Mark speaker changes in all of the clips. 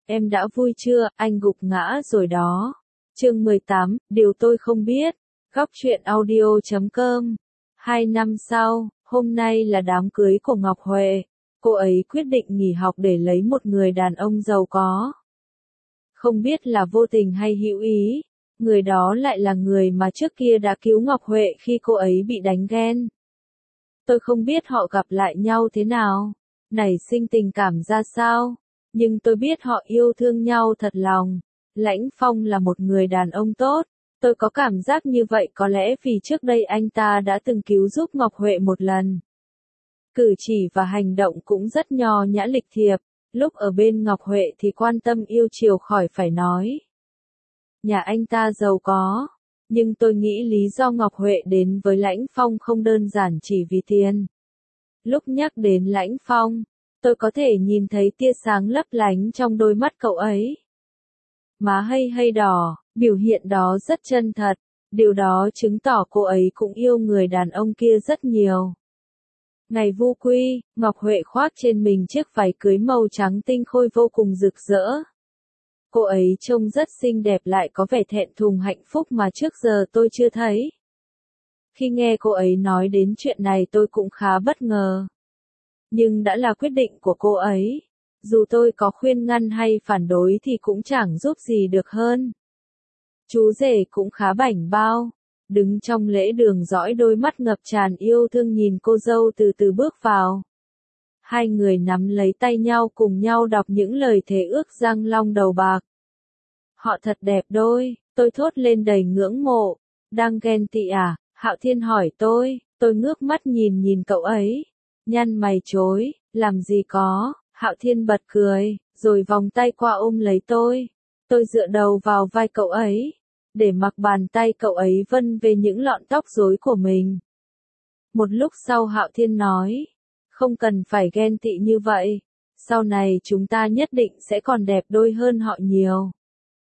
Speaker 1: Em đã vui chưa, anh gục ngã rồi đó. Chương 18, điều tôi không biết. Góc truyện audio.com. 2 năm sau, hôm nay là đám cưới của Ngọc Huệ. Cô ấy quyết định nghỉ học để lấy một người đàn ông giàu có. Không biết là vô tình hay hữu ý, người đó lại là người mà trước kia đã cứu Ngọc Huệ khi cô ấy bị đánh ghen. Tôi không biết họ gặp lại nhau thế nào, nảy sinh tình cảm ra sao, nhưng tôi biết họ yêu thương nhau thật lòng. Lãnh Phong là một người đàn ông tốt, tôi có cảm giác như vậy có lẽ vì trước đây anh ta đã từng cứu giúp Ngọc Huệ một lần. Cử chỉ và hành động cũng rất nho nhã lịch thiệp, lúc ở bên Ngọc Huệ thì quan tâm yêu chiều khỏi phải nói. Nhà anh ta giàu có, nhưng tôi nghĩ lý do Ngọc Huệ đến với Lãnh Phong không đơn giản chỉ vì tiền. Lúc nhắc đến Lãnh Phong, tôi có thể nhìn thấy tia sáng lấp lánh trong đôi mắt cậu ấy. Má hay đỏ, biểu hiện đó rất chân thật, điều đó chứng tỏ cô ấy cũng yêu người đàn ông kia rất nhiều. Ngày vu quy, Ngọc Huệ khoác trên mình chiếc váy cưới màu trắng tinh khôi vô cùng rực rỡ. Cô ấy trông rất xinh đẹp lại có vẻ thẹn thùng hạnh phúc mà trước giờ tôi chưa thấy. Khi nghe cô ấy nói đến chuyện này tôi cũng khá bất ngờ. Nhưng đã là quyết định của cô ấy. Dù tôi có khuyên ngăn hay phản đối thì cũng chẳng giúp gì được hơn. Chú rể cũng khá bảnh bao. Đứng trong lễ đường dõi đôi mắt ngập tràn yêu thương nhìn cô dâu từ từ bước vào. Hai người nắm lấy tay nhau cùng nhau đọc những lời thề ước răng long đầu bạc. Họ thật đẹp đôi, tôi thốt lên đầy ngưỡng mộ. Đang ghen tị à? Hạo Thiên hỏi tôi ngước mắt nhìn cậu ấy. Nhăn mày chối, làm gì có, Hạo Thiên bật cười, rồi vòng tay qua ôm lấy tôi. Tôi dựa đầu vào vai cậu ấy, để mặc bàn tay cậu ấy vân về những lọn tóc rối của mình. Một lúc sau Hạo Thiên nói, không cần phải ghen tị như vậy, sau này chúng ta nhất định sẽ còn đẹp đôi hơn họ nhiều.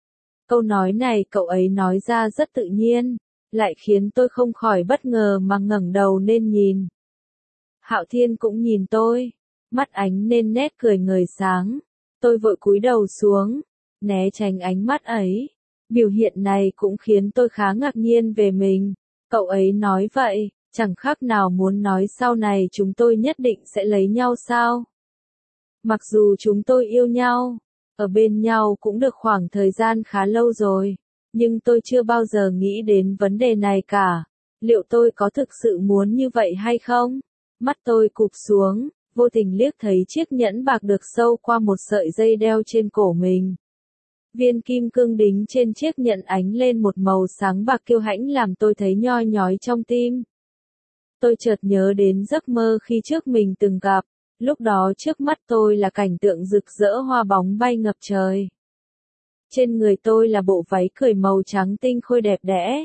Speaker 1: Câu nói này cậu ấy nói ra rất tự nhiên, lại khiến tôi không khỏi bất ngờ mà ngẩng đầu lên nhìn. Hạo Thiên cũng nhìn tôi, mắt ánh lên nét cười ngời sáng. Tôi vội cúi đầu xuống, né tránh ánh mắt ấy. Biểu hiện này cũng khiến tôi khá ngạc nhiên về mình. Cậu ấy nói vậy, chẳng khác nào muốn nói sau này chúng tôi nhất định sẽ lấy nhau sao? Mặc dù chúng tôi yêu nhau, ở bên nhau cũng được khoảng thời gian khá lâu rồi, nhưng tôi chưa bao giờ nghĩ đến vấn đề này cả. Liệu tôi có thực sự muốn như vậy hay không? Mắt tôi cụp xuống, vô tình liếc thấy chiếc nhẫn bạc được sâu qua một sợi dây đeo trên cổ mình. Viên kim cương đính trên chiếc nhẫn ánh lên một màu sáng bạc kiêu hãnh làm tôi thấy nhoi nhói trong tim. Tôi chợt nhớ đến giấc mơ khi trước mình từng gặp, lúc đó trước mắt tôi là cảnh tượng rực rỡ hoa bóng bay ngập trời. Trên người tôi là bộ váy cởi màu trắng tinh khôi đẹp đẽ.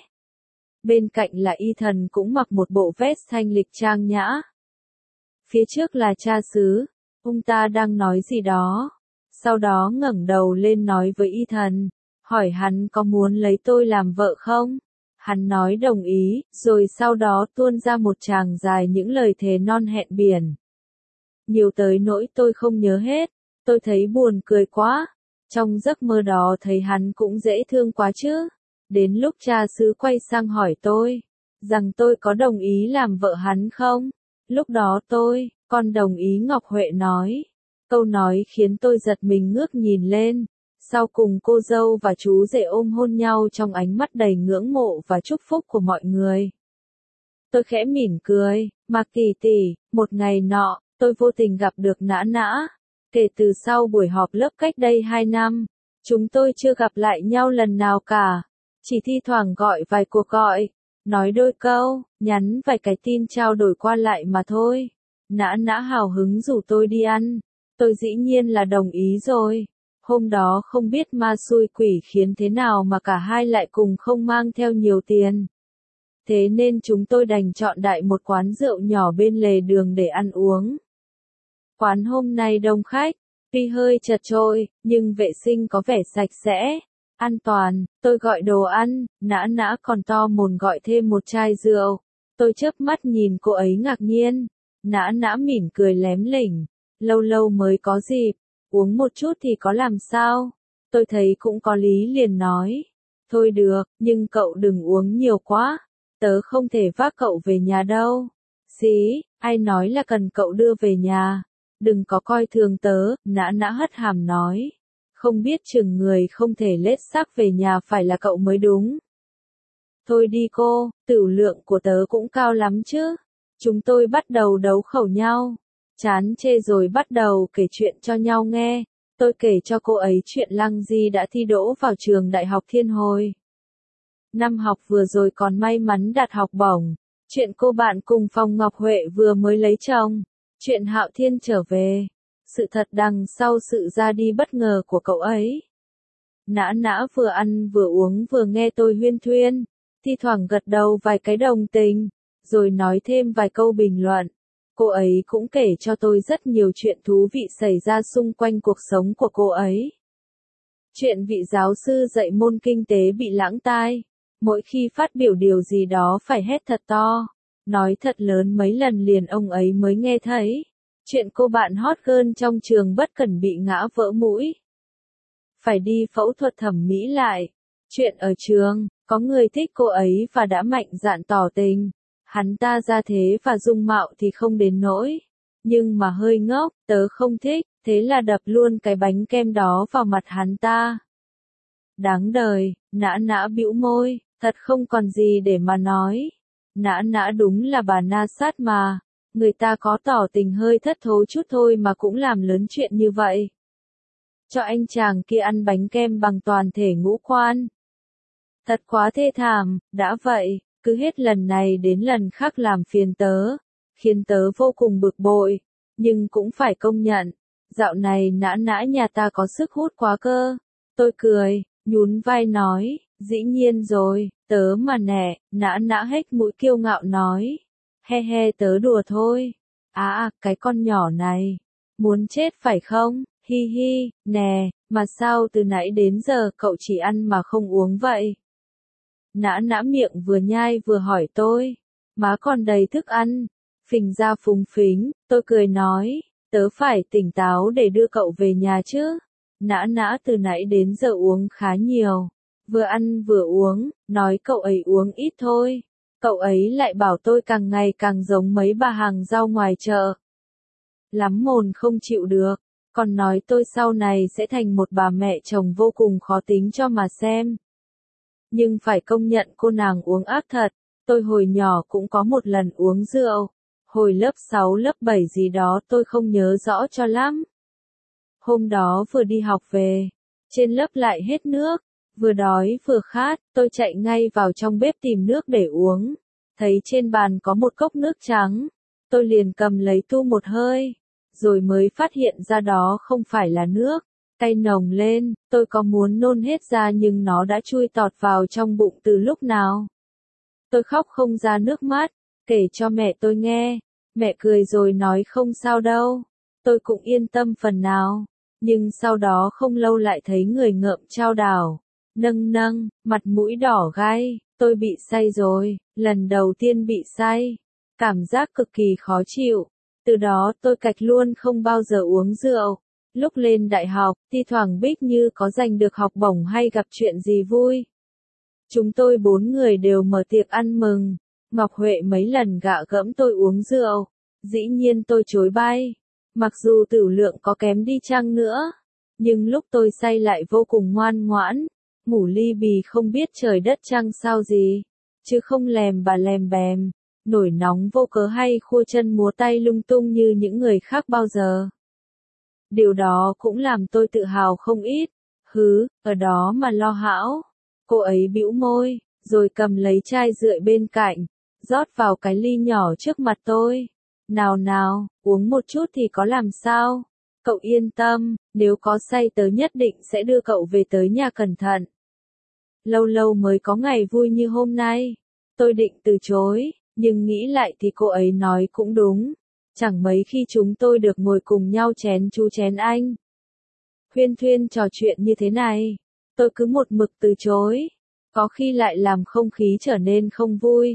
Speaker 1: Bên cạnh là Ethan cũng mặc một bộ vest thanh lịch trang nhã. Phía trước là cha xứ, ông ta đang nói gì đó. Sau đó ngẩng đầu lên nói với Ethan, hỏi hắn có muốn lấy tôi làm vợ không? Hắn nói đồng ý, rồi sau đó tuôn ra một tràng dài những lời thề non hẹn biển. Nhiều tới nỗi tôi không nhớ hết, tôi thấy buồn cười quá. Trong giấc mơ đó thấy hắn cũng dễ thương quá chứ. Đến lúc cha xứ quay sang hỏi tôi, rằng tôi có đồng ý làm vợ hắn không? Lúc đó con đồng ý Ngọc Huệ nói. Câu nói khiến tôi giật mình ngước nhìn lên. Sau cùng cô dâu và chú rể ôm hôn nhau trong ánh mắt đầy ngưỡng mộ và chúc phúc của mọi người. Tôi khẽ mỉm cười, Mạc tỷ, một ngày nọ, tôi vô tình gặp được Nã Nã. Kể từ sau buổi họp lớp cách đây 2 năm, chúng tôi chưa gặp lại nhau lần nào cả. Chỉ thi thoảng gọi vài cuộc gọi, nói đôi câu, nhắn vài cái tin trao đổi qua lại mà thôi. Nã Nã hào hứng rủ tôi đi ăn. Tôi dĩ nhiên là đồng ý rồi. Hôm đó không biết ma xui quỷ khiến thế nào mà cả hai lại cùng không mang theo nhiều tiền. Thế nên chúng tôi đành chọn đại một quán rượu nhỏ bên lề đường để ăn uống. Quán hôm nay đông khách, tuy hơi chật chội, nhưng vệ sinh có vẻ sạch sẽ, an toàn. Tôi gọi đồ ăn, Nã Nã còn to mồn gọi thêm một chai rượu. Tôi chớp mắt nhìn cô ấy ngạc nhiên. Nã Nã mỉm cười lém lỉnh. Lâu lâu mới có dịp, uống một chút thì có làm sao? Tôi thấy cũng có lý liền nói. Thôi được, nhưng cậu đừng uống nhiều quá. Tớ không thể vác cậu về nhà đâu. Xí, ai nói là cần cậu đưa về nhà. Đừng có coi thường tớ, nã nã hất hàm nói. Không biết chừng người không thể lết xác về nhà phải là cậu mới đúng. Thôi đi cô, tửu lượng của tớ cũng cao lắm chứ. Chúng tôi bắt đầu đấu khẩu nhau. Chán chê rồi bắt đầu kể chuyện cho nhau nghe. Tôi kể cho cô ấy chuyện Lăng Di đã thi đỗ vào trường Đại học Thiên Hồi. Năm học vừa rồi còn may mắn đạt học bổng. Chuyện cô bạn cùng phòng Ngọc Huệ vừa mới lấy chồng. Chuyện Hạo Thiên trở về. Sự thật đằng sau sự ra đi bất ngờ của cậu ấy. Nã nã vừa ăn vừa uống vừa nghe tôi huyên thuyên. Thi thoảng gật đầu vài cái đồng tình. Rồi nói thêm vài câu bình luận. Cô ấy cũng kể cho tôi rất nhiều chuyện thú vị xảy ra xung quanh cuộc sống của cô ấy. Chuyện vị giáo sư dạy môn kinh tế bị lãng tai. Mỗi khi phát biểu điều gì đó phải hét thật to. Nói thật lớn mấy lần liền ông ấy mới nghe thấy. Chuyện cô bạn hot girl trong trường bất cẩn bị ngã vỡ mũi. Phải đi phẫu thuật thẩm mỹ lại. Chuyện ở trường, có người thích cô ấy và đã mạnh dạn tỏ tình. Hắn ta ra thế và dung mạo thì không đến nỗi. Nhưng mà hơi ngốc, tớ không thích, thế là đập luôn cái bánh kem đó vào mặt hắn ta. Đáng đời, nã nã bĩu môi, thật không còn gì để mà nói. Nã nã đúng là bà na sát mà. Người ta có tỏ tình hơi thất thố chút thôi mà cũng làm lớn chuyện như vậy. Cho anh chàng kia ăn bánh kem bằng toàn thể ngũ quan. Thật quá thê thảm, đã vậy, cứ hết lần này đến lần khác làm phiền tớ, khiến tớ vô cùng bực bội, nhưng cũng phải công nhận, dạo này nã nã nhà ta có sức hút quá cơ. Tôi cười, nhún vai nói, dĩ nhiên rồi, tớ mà nè, nã nã hết mũi kiêu ngạo nói, he he tớ đùa thôi. Cái con nhỏ này, muốn chết phải không, hi hi, nè, mà sao từ nãy đến giờ cậu chỉ ăn mà không uống vậy? Nã nã miệng vừa nhai vừa hỏi tôi, má còn đầy thức ăn, phình ra phúng phính, tôi cười nói, tớ phải tỉnh táo để đưa cậu về nhà chứ. Nã nã từ nãy đến giờ uống khá nhiều, vừa ăn vừa uống, nói cậu ấy uống ít thôi. Cậu ấy lại bảo tôi càng ngày càng giống mấy bà hàng rau ngoài chợ. Lắm mồn không chịu được, còn nói tôi sau này sẽ thành một bà mẹ chồng vô cùng khó tính cho mà xem. Nhưng phải công nhận cô nàng uống ác thật, tôi hồi nhỏ cũng có một lần uống rượu. Hồi lớp 6 lớp 7 gì đó tôi không nhớ rõ cho lắm. Hôm đó vừa đi học về, trên lớp lại hết nước, vừa đói vừa khát, tôi chạy ngay vào trong bếp tìm nước để uống. Thấy trên bàn có một cốc nước trắng, tôi liền cầm lấy tu một hơi, rồi mới phát hiện ra đó không phải là nước. Cay nồng lên, tôi có muốn nôn hết ra nhưng nó đã chui tọt vào trong bụng từ lúc nào. Tôi khóc không ra nước mắt, kể cho mẹ tôi nghe. Mẹ cười rồi nói không sao đâu. Tôi cũng yên tâm phần nào. Nhưng sau đó không lâu lại thấy người ngợm chao đảo. Nâng, mặt mũi đỏ gai, tôi bị say rồi, lần đầu tiên bị say. Cảm giác cực kỳ khó chịu. Từ đó tôi cạch luôn không bao giờ uống rượu. Lúc lên đại học, thi thoảng Bích Như có giành được học bổng hay gặp chuyện gì vui. Chúng tôi 4 người đều mở tiệc ăn mừng. Ngọc Huệ mấy lần gạ gẫm tôi uống rượu. Dĩ nhiên tôi chối bay. Mặc dù tửu lượng có kém đi chăng nữa. Nhưng lúc tôi say lại vô cùng ngoan ngoãn. Ngủ ly bì không biết trời đất trăng sao gì. Chứ không lèm bà lèm bèm. Nổi nóng vô cớ hay khua chân múa tay lung tung như những người khác bao giờ. Điều đó cũng làm tôi tự hào không ít. Ở đó mà lo hão. Cô ấy bĩu môi, rồi cầm lấy chai rượu bên cạnh, rót vào cái ly nhỏ trước mặt tôi. Nào, uống một chút thì có làm sao? Cậu yên tâm, nếu có say tớ nhất định sẽ đưa cậu về tới nhà cẩn thận. Lâu lâu mới có ngày vui như hôm nay. Tôi định từ chối, nhưng nghĩ lại thì cô ấy nói cũng đúng. Chẳng mấy khi chúng tôi được ngồi cùng nhau chén chú chén anh. Huyên thuyên trò chuyện như thế này, tôi cứ một mực từ chối. Có khi lại làm không khí trở nên không vui.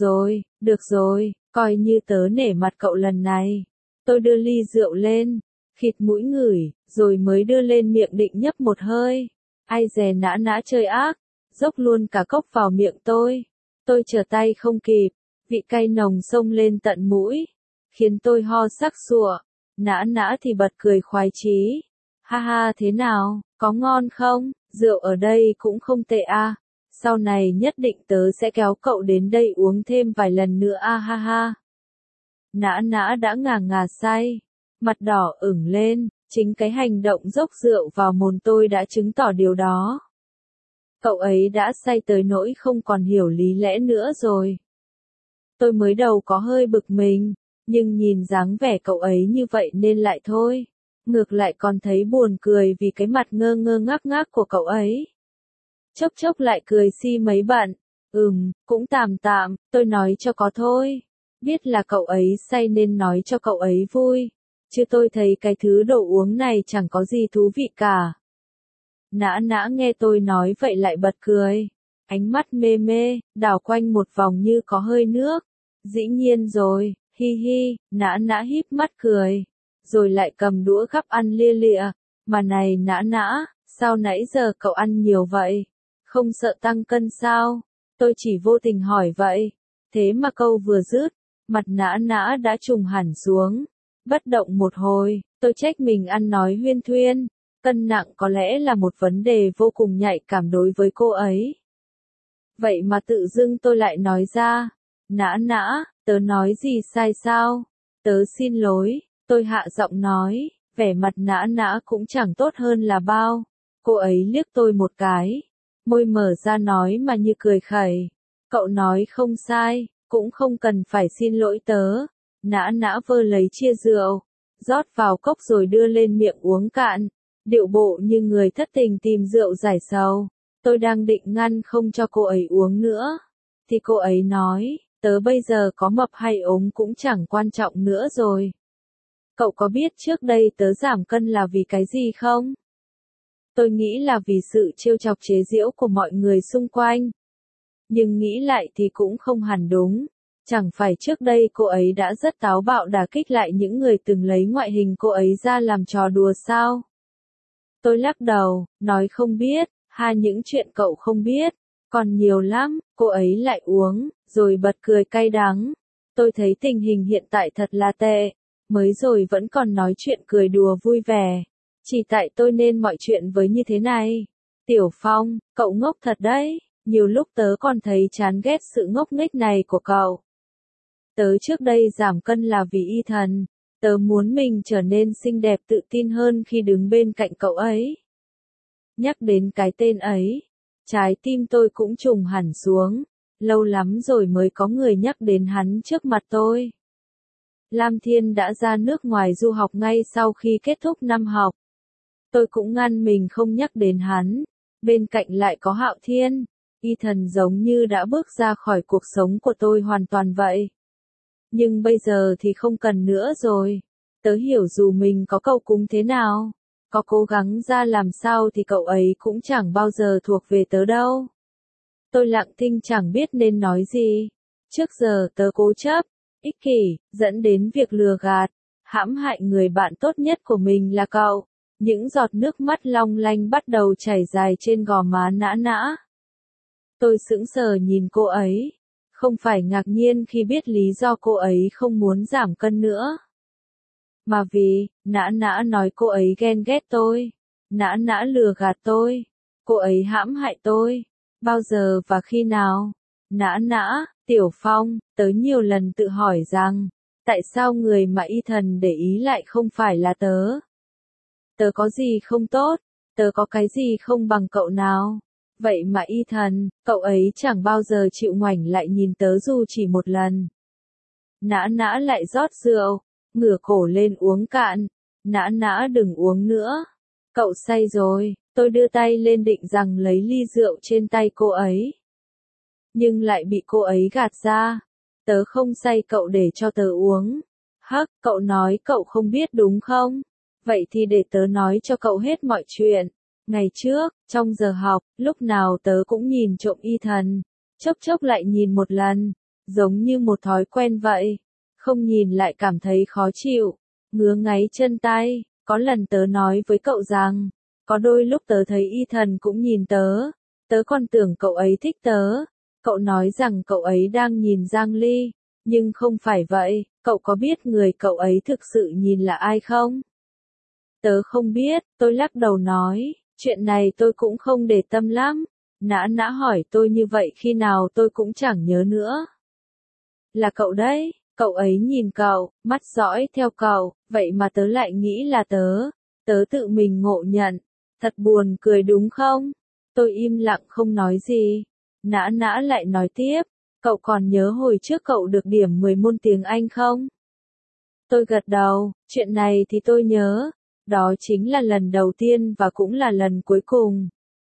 Speaker 1: Được rồi, coi như tớ nể mặt cậu lần này. Tôi đưa ly rượu lên, khịt mũi ngửi, rồi mới đưa lên miệng định nhấp một hơi. Ai dè nã nã chơi ác, dốc luôn cả cốc vào miệng tôi. Tôi trở tay không kịp, vị cay nồng xông lên tận mũi, khiến tôi ho sặc sụa. Nã nã thì bật cười khoái chí. Ha ha, thế nào, có ngon không? Rượu ở đây cũng không tệ à. Sau này nhất định tớ sẽ kéo cậu đến đây uống thêm vài lần nữa a ha ha. Nã nã đã ngà ngà say, mặt đỏ ửng lên, chính cái hành động dốc rượu vào mồm tôi đã chứng tỏ điều đó. Cậu ấy đã say tới nỗi không còn hiểu lý lẽ nữa rồi. Tôi mới đầu có hơi bực mình, nhưng nhìn dáng vẻ cậu ấy như vậy nên lại thôi. Ngược lại còn thấy buồn cười vì cái mặt ngơ ngơ ngác ngác của cậu ấy. Chốc chốc lại cười si mấy bận. Cũng tạm tạm, tôi nói cho có thôi. Biết là cậu ấy say nên nói cho cậu ấy vui. Chứ tôi thấy cái thứ đồ uống này chẳng có gì thú vị cả. Nã nã nghe tôi nói vậy lại bật cười. Ánh mắt mê mê, đảo quanh một vòng như có hơi nước. Dĩ nhiên rồi, hi hi, nã nã híp mắt cười. Rồi lại cầm đũa gắp ăn lia lịa. Mà này nã nã, sao nãy giờ cậu ăn nhiều vậy? Không sợ tăng cân sao? Tôi chỉ vô tình hỏi vậy. Thế mà câu vừa dứt, mặt nã nã đã trùng hẳn xuống. Bất động một hồi, tôi trách mình ăn nói huyên thuyên. Cân nặng có lẽ là một vấn đề vô cùng nhạy cảm đối với cô ấy. Vậy mà tự dưng tôi lại nói ra. Nã nã, tớ nói gì sai sao? Tớ xin lỗi, tôi hạ giọng nói, vẻ mặt nã nã cũng chẳng tốt hơn là bao. Cô ấy liếc tôi một cái, môi mở ra nói mà như cười khẩy. Cậu nói không sai, cũng không cần phải xin lỗi tớ. Nã nã vơ lấy chia rượu, rót vào cốc rồi đưa lên miệng uống cạn. Điệu bộ như người thất tình tìm rượu giải sầu. Tôi đang định ngăn không cho cô ấy uống nữa. Thì cô ấy nói, tớ bây giờ có mập hay ốm cũng chẳng quan trọng nữa rồi. Cậu có biết trước đây tớ giảm cân là vì cái gì không? Tôi nghĩ là vì sự trêu chọc chế giễu của mọi người xung quanh. Nhưng nghĩ lại thì cũng không hẳn đúng. Chẳng phải trước đây cô ấy đã rất táo bạo đả kích lại những người từng lấy ngoại hình cô ấy ra làm trò đùa sao? Tôi lắc đầu, nói không biết, những chuyện cậu không biết, còn nhiều lắm. Cô ấy lại uống, rồi bật cười cay đắng. Tôi thấy tình hình hiện tại thật là tệ, mới rồi vẫn còn nói chuyện cười đùa vui vẻ. Chỉ tại tôi nên mọi chuyện với như thế này. Tiểu Phong, cậu ngốc thật đấy, nhiều lúc tớ còn thấy chán ghét sự ngốc nghếch này của cậu. Tớ trước đây giảm cân là vì Y Thần. Tớ muốn mình trở nên xinh đẹp tự tin hơn khi đứng bên cạnh cậu ấy. Nhắc đến cái tên ấy, trái tim tôi cũng trùng hẳn xuống. Lâu lắm rồi mới có người nhắc đến hắn trước mặt tôi. Lam Thiên đã ra nước ngoài du học ngay sau khi kết thúc năm học. Tôi cũng ngăn mình không nhắc đến hắn. Bên cạnh lại có Hạo Thiên. Y Thần giống như đã bước ra khỏi cuộc sống của tôi hoàn toàn vậy. Nhưng bây giờ thì không cần nữa rồi. Tớ hiểu dù mình có cầu cúng thế nào, có cố gắng ra làm sao thì cậu ấy cũng chẳng bao giờ thuộc về tớ đâu. Tôi lặng thinh chẳng biết nên nói gì. Trước giờ tớ cố chấp, ích kỷ, dẫn đến việc lừa gạt, hãm hại người bạn tốt nhất của mình là cậu. Những giọt nước mắt long lanh bắt đầu chảy dài trên gò má nã nã. Tôi sững sờ nhìn cô ấy. Không phải ngạc nhiên khi biết lý do cô ấy không muốn giảm cân nữa. Mà vì, nã nã nói cô ấy ghen ghét tôi. Nã nã lừa gạt tôi. Cô ấy hãm hại tôi. Bao giờ và khi nào? Nã nã, Tiểu Phong, tớ nhiều lần tự hỏi rằng, tại sao người mà Y Thần để ý lại không phải là tớ? Tớ có gì không tốt? Tớ có cái gì không bằng cậu nào? Vậy mà Y Thần, cậu ấy chẳng bao giờ chịu ngoảnh lại nhìn tớ dù chỉ một lần. Nã nã lại rót rượu, ngửa cổ lên uống cạn. Nã nã đừng uống nữa. Cậu say rồi. Tôi đưa tay lên định rằng lấy ly rượu trên tay cô ấy. Nhưng lại bị cô ấy gạt ra. Tớ không say, cậu để cho tớ uống. Hắc, cậu nói cậu không biết đúng không? Vậy thì để tớ nói cho cậu hết mọi chuyện. Ngày trước, trong giờ học, lúc nào tớ cũng nhìn trộm Y Thần. Chốc chốc lại nhìn một lần. Giống như một thói quen vậy. Không nhìn lại cảm thấy khó chịu. Ngứa ngáy chân tay. Có lần tớ nói với cậu rằng, có đôi lúc tớ thấy Ethan cũng nhìn tớ, tớ còn tưởng cậu ấy thích tớ. Cậu nói rằng cậu ấy đang nhìn Giang Ly, nhưng không phải vậy, cậu có biết người cậu ấy thực sự nhìn là ai không? Tớ không biết, tôi lắc đầu nói, chuyện này tôi cũng không để tâm lắm. Nã nã hỏi tôi như vậy khi nào tôi cũng chẳng nhớ nữa. Là cậu đấy, cậu ấy nhìn cậu, mắt dõi theo cậu, vậy mà tớ lại nghĩ là tớ tự mình ngộ nhận. Thật buồn cười đúng không? Tôi im lặng không nói gì. Nã nã lại nói tiếp, cậu còn nhớ hồi trước cậu được điểm 10 môn tiếng Anh không? Tôi gật đầu, chuyện này thì tôi nhớ. Đó chính là lần đầu tiên và cũng là lần cuối cùng.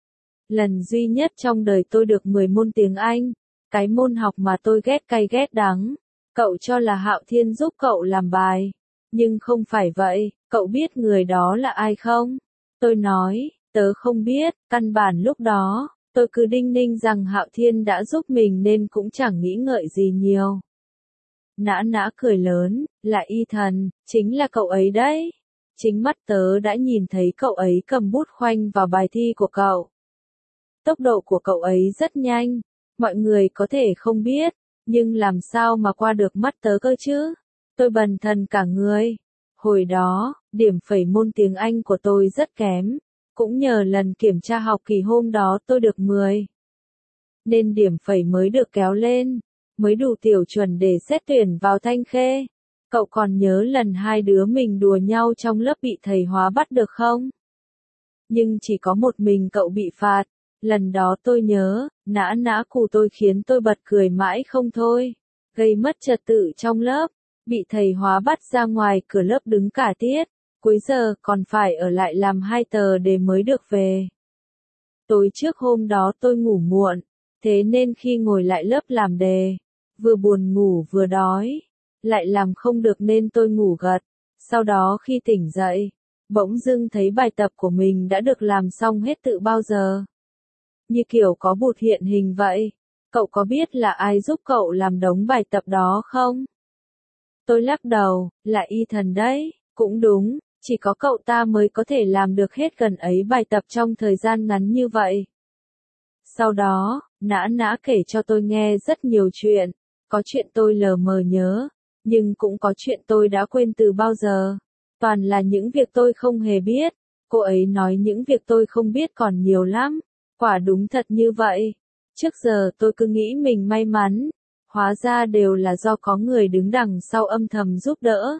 Speaker 1: Lần duy nhất trong đời tôi được 10 môn tiếng Anh. Cái môn học mà tôi ghét cay ghét đắng. Cậu cho là Hạo Thiên giúp cậu làm bài. Nhưng không phải vậy, cậu biết người đó là ai không? Tôi nói, tớ không biết, căn bản lúc đó, tôi cứ đinh ninh rằng Hạo Thiên đã giúp mình nên cũng chẳng nghĩ ngợi gì nhiều. Nã nã cười lớn, là Ethan, chính là cậu ấy đấy. Chính mắt tớ đã nhìn thấy cậu ấy cầm bút khoanh vào bài thi của cậu. Tốc độ của cậu ấy rất nhanh, mọi người có thể không biết, nhưng làm sao mà qua được mắt tớ cơ chứ? Tôi bần thần cả người. Hồi đó, điểm phẩy môn tiếng Anh của tôi rất kém, cũng nhờ lần kiểm tra học kỳ hôm đó tôi được 10. Nên điểm phẩy mới được kéo lên, mới đủ tiểu chuẩn để xét tuyển vào Thanh Khê. Cậu còn nhớ lần hai đứa mình đùa nhau trong lớp bị thầy hóa bắt được không? Nhưng chỉ có một mình cậu bị phạt. Lần đó tôi nhớ, nã nã cù tôi khiến tôi bật cười mãi không thôi. Gây mất trật tự trong lớp. Bị thầy hóa bắt ra ngoài cửa lớp đứng cả tiết. Cuối giờ còn phải ở lại làm 2 tờ đề mới được về. Tối trước hôm đó tôi ngủ muộn. Thế nên khi ngồi lại lớp làm đề, vừa buồn ngủ vừa đói. Lại làm không được nên tôi ngủ gật. Sau đó khi tỉnh dậy, bỗng dưng thấy bài tập của mình đã được làm xong hết tự bao giờ. Như kiểu có bụt hiện hình vậy. Cậu có biết là ai giúp cậu làm đống bài tập đó không? Tôi lắc đầu, là Ethan đấy. Cũng đúng, chỉ có cậu ta mới có thể làm được hết gần ấy bài tập trong thời gian ngắn như vậy. Sau đó, nã nã kể cho tôi nghe rất nhiều chuyện. Có chuyện tôi lờ mờ nhớ, nhưng cũng có chuyện tôi đã quên từ bao giờ. Toàn là những việc tôi không hề biết. Cô ấy nói những việc tôi không biết còn nhiều lắm. Quả đúng thật như vậy. Trước giờ tôi cứ nghĩ mình may mắn. Hóa ra đều là do có người đứng đằng sau âm thầm giúp đỡ.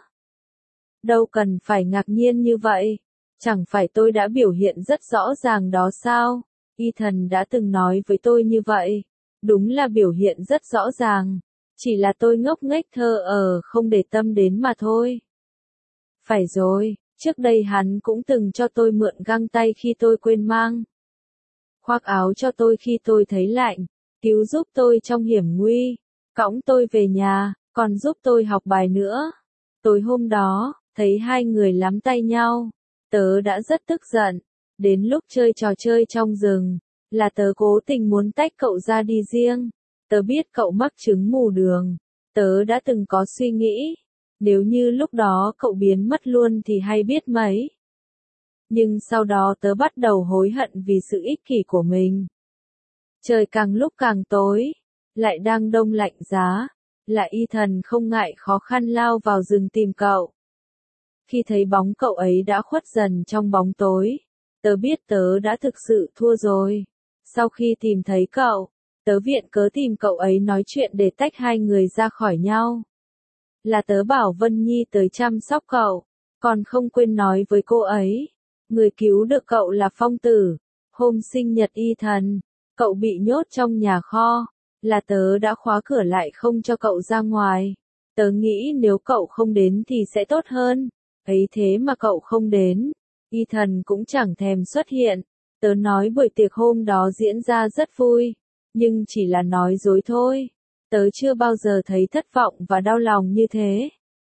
Speaker 1: Đâu cần phải ngạc nhiên như vậy. Chẳng phải tôi đã biểu hiện rất rõ ràng đó sao? Ethan đã từng nói với tôi như vậy. Đúng là biểu hiện rất rõ ràng. Chỉ là tôi ngốc nghếch không để tâm đến mà thôi. Phải rồi, trước đây hắn cũng từng cho tôi mượn găng tay khi tôi quên mang. Khoác áo cho tôi khi tôi thấy lạnh, cứu giúp tôi trong hiểm nguy, cõng tôi về nhà, còn giúp tôi học bài nữa. Tối hôm đó, thấy hai người nắm tay nhau, tớ đã rất tức giận. Đến lúc chơi trò chơi trong rừng, là tớ cố tình muốn tách cậu ra đi riêng. Tớ biết cậu mắc chứng mù đường. Tớ đã từng có suy nghĩ, nếu như lúc đó cậu biến mất luôn thì hay biết mấy. Nhưng sau đó tớ bắt đầu hối hận vì sự ích kỷ của mình. Trời càng lúc càng tối, lại đang đông lạnh giá, là Ethan không ngại khó khăn lao vào rừng tìm cậu. Khi thấy bóng cậu ấy đã khuất dần trong bóng tối, tớ biết tớ đã thực sự thua rồi. Sau khi tìm thấy cậu, tớ viện cớ tìm cậu ấy nói chuyện để tách hai người ra khỏi nhau. Là tớ bảo Vân Nhi tới chăm sóc cậu, còn không quên nói với cô ấy. Người cứu được cậu là Phong Tử. Hôm sinh nhật Ethan, cậu bị nhốt trong nhà kho, là tớ đã khóa cửa lại không cho cậu ra ngoài. Tớ nghĩ nếu cậu không đến thì sẽ tốt hơn. Ấy thế mà cậu không đến. Ethan cũng chẳng thèm xuất hiện. Tớ nói buổi tiệc hôm đó diễn ra rất vui, nhưng chỉ là nói dối thôi. Tớ chưa bao giờ thấy thất vọng và đau lòng như thế.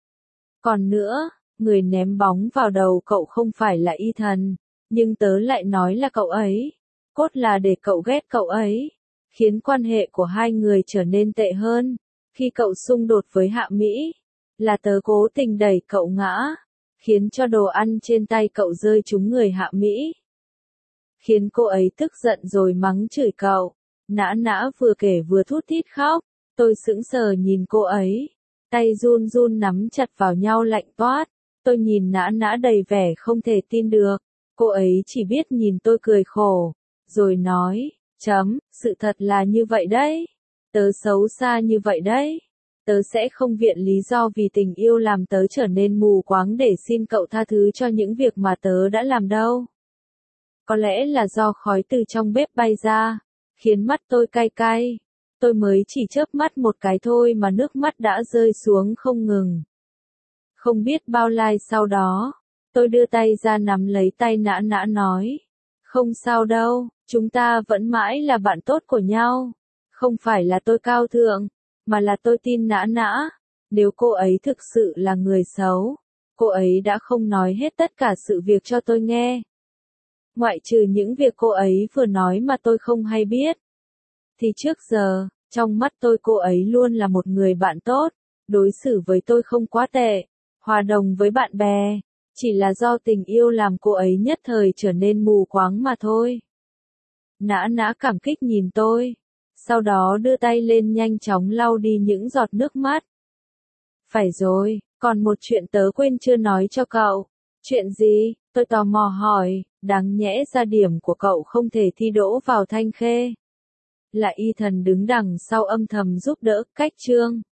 Speaker 1: Còn nữa, người ném bóng vào đầu cậu không phải là Ethan, nhưng tớ lại nói là cậu ấy. Cốt là để cậu ghét cậu ấy, khiến quan hệ của hai người trở nên tệ hơn. Khi cậu xung đột với Hạ Mỹ, là tớ cố tình đẩy cậu ngã, khiến cho đồ ăn trên tay cậu rơi trúng người Hạ Mỹ. Khiến cô ấy tức giận rồi mắng chửi cậu. Nã Nã vừa kể vừa thút thít khóc, tôi sững sờ nhìn cô ấy, tay run run nắm chặt vào nhau lạnh toát. Tôi nhìn Nã Nã đầy vẻ không thể tin được, cô ấy chỉ biết nhìn tôi cười khổ, rồi nói, sự thật là như vậy đấy, tớ xấu xa như vậy đấy, tớ sẽ không viện lý do vì tình yêu làm tớ trở nên mù quáng để xin cậu tha thứ cho những việc mà tớ đã làm đâu. Có lẽ là do khói từ trong bếp bay ra, khiến mắt tôi cay cay, tôi mới chỉ chớp mắt một cái thôi mà nước mắt đã rơi xuống không ngừng. Không biết bao lai sau đó, tôi đưa tay ra nắm lấy tay Nã Nã nói, không sao đâu, chúng ta vẫn mãi là bạn tốt của nhau. Không phải là tôi cao thượng, mà là tôi tin Nã Nã. Nếu cô ấy thực sự là người xấu, cô ấy đã không nói hết tất cả sự việc cho tôi nghe. Ngoại trừ những việc cô ấy vừa nói mà tôi không hay biết. Thì trước giờ, trong mắt tôi cô ấy luôn là một người bạn tốt, đối xử với tôi không quá tệ, hòa đồng với bạn bè, chỉ là do tình yêu làm cô ấy nhất thời trở nên mù quáng mà thôi. Nã Nã cảm kích nhìn tôi, sau đó đưa tay lên nhanh chóng lau đi những giọt nước mắt. Phải rồi, còn một chuyện tớ quên chưa nói cho cậu. Chuyện gì? Tôi tò mò hỏi, đáng nhẽ ra điểm của cậu không thể thi đỗ vào Thanh Khê. Là Y Thần đứng đằng sau âm thầm giúp đỡ, cách chương.